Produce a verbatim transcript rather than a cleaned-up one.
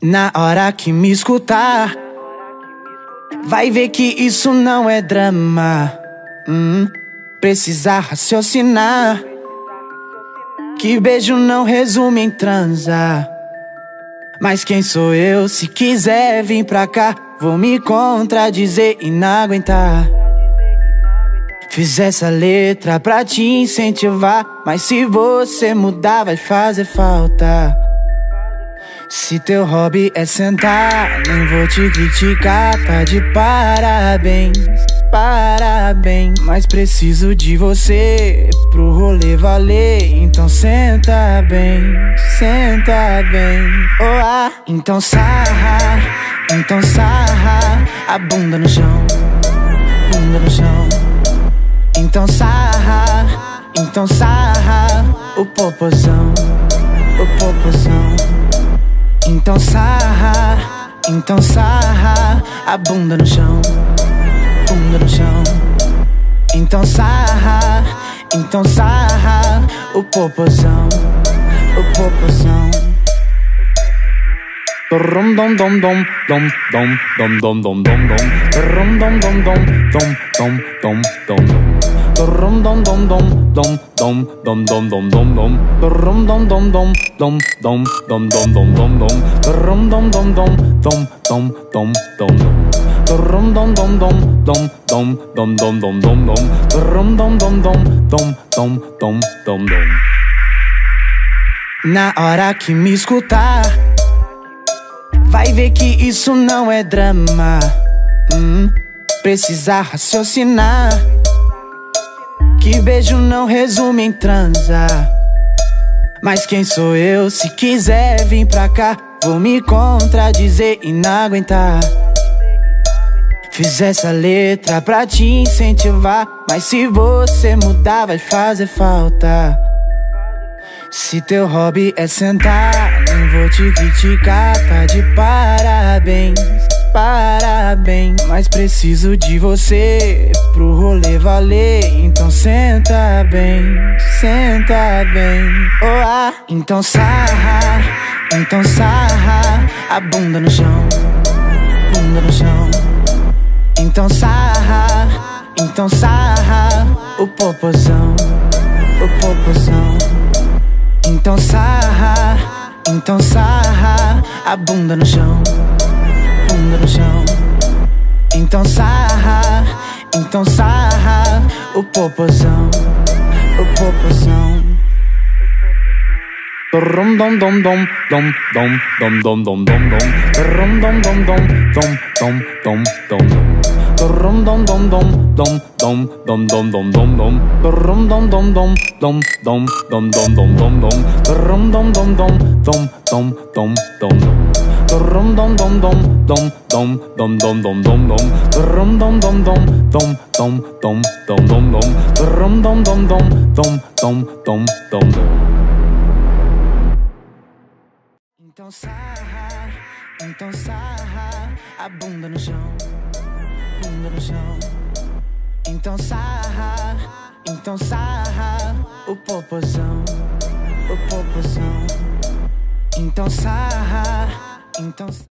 Na hora que me escutar, vai ver que isso não é drama. hum, Precisa raciocinar, que beijo não resume em transar. Mas quem sou eu? Se quiser vir pra cá, vou me contradizer e não aguentar. Fiz essa letra pra te incentivar, mas se você mudar vai fazer falta. Se teu hobby é sentar, nem vou te criticar, tá de parabéns, parabéns. Mas preciso de você pro rolê valer, então senta bem, senta bem. Oh, ah, então sarra, então sarra a bunda no chão, bunda no chão. Então sarra, então sarra o popozão, o popozão. Então sarra, então sarra a bunda no chão, bunda no chão. Então sarra, então sarra o popozão, o popozão. Dom dom dom dom dom dom dom dom dom dom dom dom dom dom dom dom dom dom. Dom dom dom dom dom dom dom dom dom dom dom. Dom dom dom dom dom dom dom dom dom dom dom. Dom dom dom dom dom dom dom dom dom. Dom dom dom dom dom dom dom dom dom dom dom. Dom dom dom dom dom dom dom dom dom. Na hora que me escutar, vai ver que isso não é drama. hum, Precisa raciocinar, que beijo não resume em transar. Mas quem sou eu? Se quiser vir pra cá, vou me contradizer e não aguentar. Fiz essa letra pra te incentivar, mas se você mudar vai fazer falta. Se teu hobby é sentar, nem vou te criticar, tá de parabéns, parabéns. Mas preciso de você pro rolê valer, então senta bem, senta bem. Oh, ah, então sarra, então sarra a bunda no chão, bunda no chão. Então sarra, então sarra o popozão, o popozão. Então sarra, então sarra a bunda no chão, bunda no chão. Então sarra, então sarra o popozão, o popozão. Dom dom dom dom dom dom dom dom dom dom dom. Dom dom dom dom dom dom dom dom dom. Dom dom dom dom dom dom dom dom dom dom dom. Dom dom dom dom dom dom dom dom dom dom dom. Dom dom dom dom dom dom dom dom dom. Dom dom dom dom dom dom dom dom dom dom dom. Dom dom dom dom dom dom dom dom dom dom. Dom dom dom dom dom dom dom dom dom. Então sarra, então sarra a bunda no chão, bunda no chão. Então sarra, então sarra o popozão, o popozão. Então sarra, então